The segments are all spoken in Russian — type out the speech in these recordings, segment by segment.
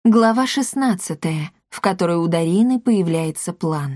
Глава 16, в которой у Дарины появляется план.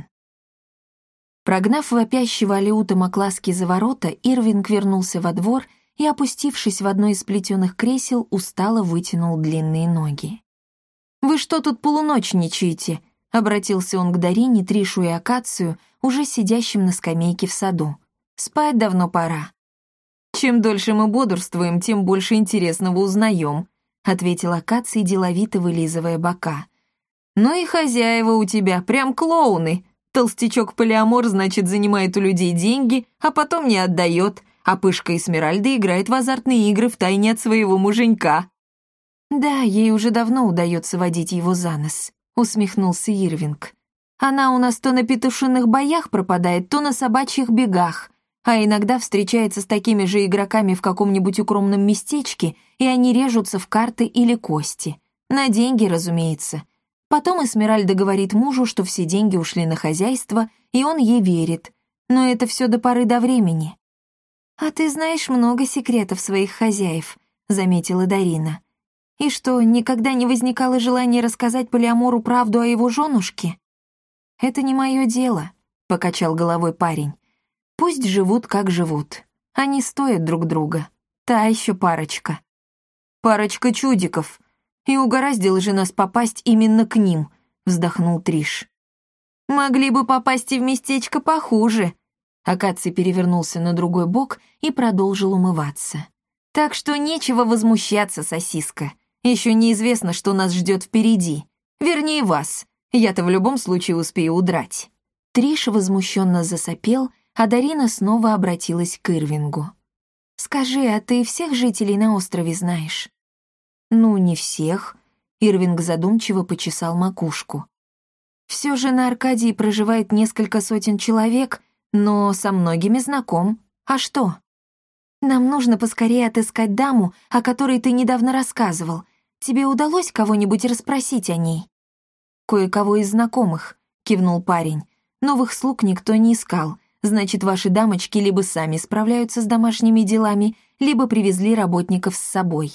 Прогнав вопящего Алеута Макласки за ворота, Ирвинг вернулся во двор и, опустившись в одно из сплетенных кресел, устало вытянул длинные ноги. «Вы что тут полуночничаете?» — обратился он к Дарине, Тришу и Акацию, уже сидящим на скамейке в саду. «Спать давно пора». «Чем дольше мы бодрствуем, тем больше интересного узнаем», — ответил Акаций, деловито вылизывая бока. «Ну и хозяева у тебя, прям клоуны. Толстячок-полиамор, значит, занимает у людей деньги, а потом не отдает, а пышка Эсмеральда играет в азартные игры втайне от своего муженька». «Да, ей уже давно удается водить его за нос», — усмехнулся Ирвинг. «Она у нас то на петушиных боях пропадает, то на собачьих бегах, а иногда встречается с такими же игроками в каком-нибудь укромном местечке, и они режутся в карты или кости. На деньги, разумеется. Потом Эсмеральда говорит мужу, что все деньги ушли на хозяйство, и он ей верит. Но это все до поры до времени». «А ты знаешь много секретов своих хозяев», — заметила Дарина. «И что, никогда не возникало желания рассказать Полиамору правду о его женушке?» «Это не мое дело», — покачал головой парень. «Пусть живут, как живут. Они стоят друг друга. Та еще парочка». «Парочка чудиков. И угораздило же нас попасть именно к ним», — вздохнул Триш. «Могли бы попасть и в местечко похуже». Акаций перевернулся на другой бок и продолжил умываться. «Так что нечего возмущаться, сосиска. Еще неизвестно, что нас ждет впереди. Вернее, вас. Я-то в любом случае успею удрать». Триш возмущенно засопел, а Дарина снова обратилась к Ирвингу. «Скажи, а ты всех жителей на острове знаешь?» «Ну, не всех», — Ирвинг задумчиво почесал макушку. «Все же на Аркадии проживает несколько сотен человек, но со многими знаком. А что?» «Нам нужно поскорее отыскать даму, о которой ты недавно рассказывал. Тебе удалось кого-нибудь расспросить о ней?» «Кое-кого из знакомых», — кивнул парень. «Новых слуг никто не искал. Значит, ваши дамочки либо сами справляются с домашними делами, либо привезли работников с собой.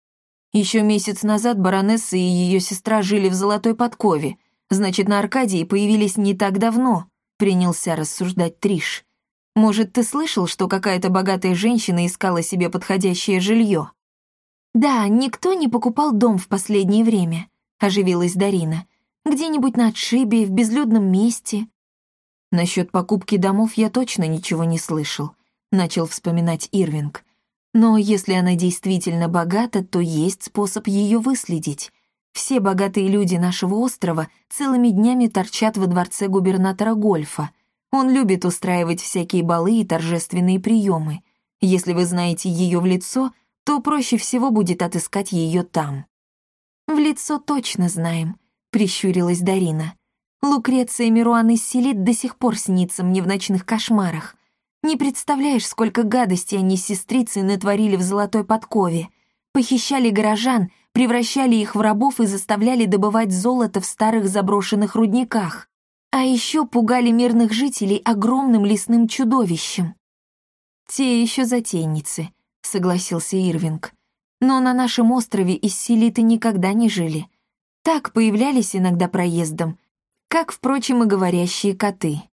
Еще месяц назад баронесса и ее сестра жили в Золотой Подкове. Значит, на Аркадии появились не так давно», — принялся рассуждать Триш. «Может, ты слышал, что какая-то богатая женщина искала себе подходящее жилье?» «Да, никто не покупал дом в последнее время», — оживилась Дарина. «Где-нибудь на отшибе, в безлюдном месте». «Насчет покупки домов я точно ничего не слышал», — начал вспоминать Ирвинг. «Но если она действительно богата, то есть способ ее выследить. Все богатые люди нашего острова целыми днями торчат во дворце губернатора Гольфа. Он любит устраивать всякие балы и торжественные приемы. Если вы знаете ее в лицо, то проще всего будет отыскать ее там». «В лицо точно знаем», — прищурилась Дарина. «Лукреция Мируан из Селит до сих пор снится мне в ночных кошмарах. Не представляешь, сколько гадостей они с сестрицей натворили в Золотой Подкове. Похищали горожан, превращали их в рабов и заставляли добывать золото в старых заброшенных рудниках. А еще пугали мирных жителей огромным лесным чудовищем». «Те еще затейницы», — согласился Ирвинг. «Но на нашем острове из Селиты никогда не жили. Так появлялись иногда проездом, как, впрочем, и говорящие коты».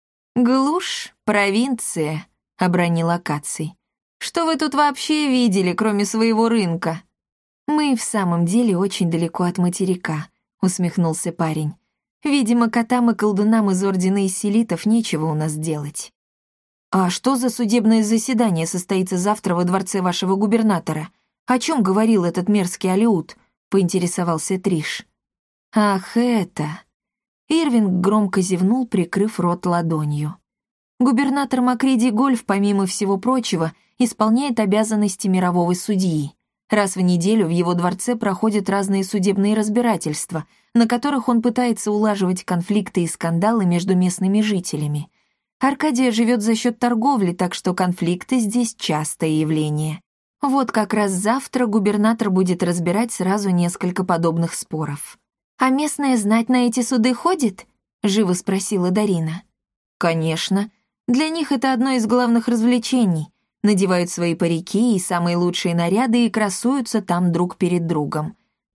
«Глушь, провинция», — обронил Акаций. «Что вы тут вообще видели, кроме своего рынка?» «Мы в самом деле очень далеко от материка», — усмехнулся парень. «Видимо, котам и колдунам из Ордена Исселитов нечего у нас делать». «А что за судебное заседание состоится завтра во дворце вашего губернатора? О чем говорил этот мерзкий Алеут?» — поинтересовался Триш. «Ах, это...» Ирвинг громко зевнул, прикрыв рот ладонью. «Губернатор Макриди Гольф, помимо всего прочего, исполняет обязанности мирового судьи. Раз в неделю в его дворце проходят разные судебные разбирательства, на которых он пытается улаживать конфликты и скандалы между местными жителями. Аркадия живет за счет торговли, так что конфликты здесь частое явление. Вот как раз завтра губернатор будет разбирать сразу несколько подобных споров». «А местная знать на эти суды ходит?» — живо спросила Дарина. «Конечно. Для них это одно из главных развлечений. Надевают свои парики и самые лучшие наряды и красуются там друг перед другом.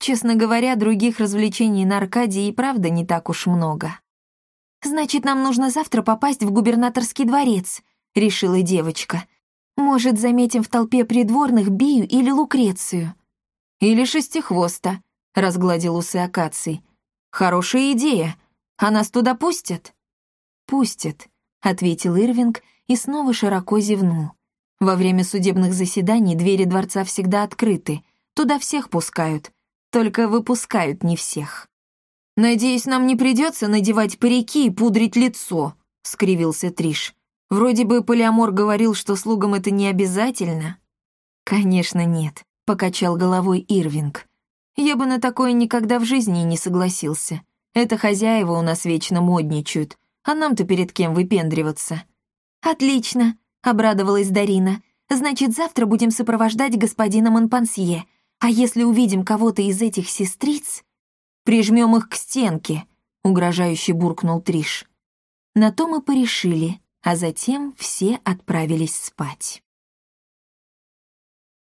Честно говоря, других развлечений на Аркадии и правда не так уж много. «Значит, нам нужно завтра попасть в губернаторский дворец», — решила девочка. «Может, заметим в толпе придворных Бию или Лукрецию?» «Или Шестихвоста», — разгладил усы Акаций. «Хорошая идея. А нас туда пустят?» «Пустят», — ответил Ирвинг и снова широко зевнул. «Во время судебных заседаний двери дворца всегда открыты. Туда всех пускают. Только выпускают не всех». «Надеюсь, нам не придется надевать парики и пудрить лицо», — скривился Триш. «Вроде бы Полиамор говорил, что слугам это не обязательно». «Конечно нет», — покачал головой Ирвинг. «Я бы на такое никогда в жизни не согласился. Это хозяева у нас вечно модничают, а нам-то перед кем выпендриваться». «Отлично», — обрадовалась Дарина. «Значит, завтра будем сопровождать господина Монпансье, а если увидим кого-то из этих сестриц...» «Прижмем их к стенке», — угрожающе буркнул Триш. На то мы порешили, а затем все отправились спать.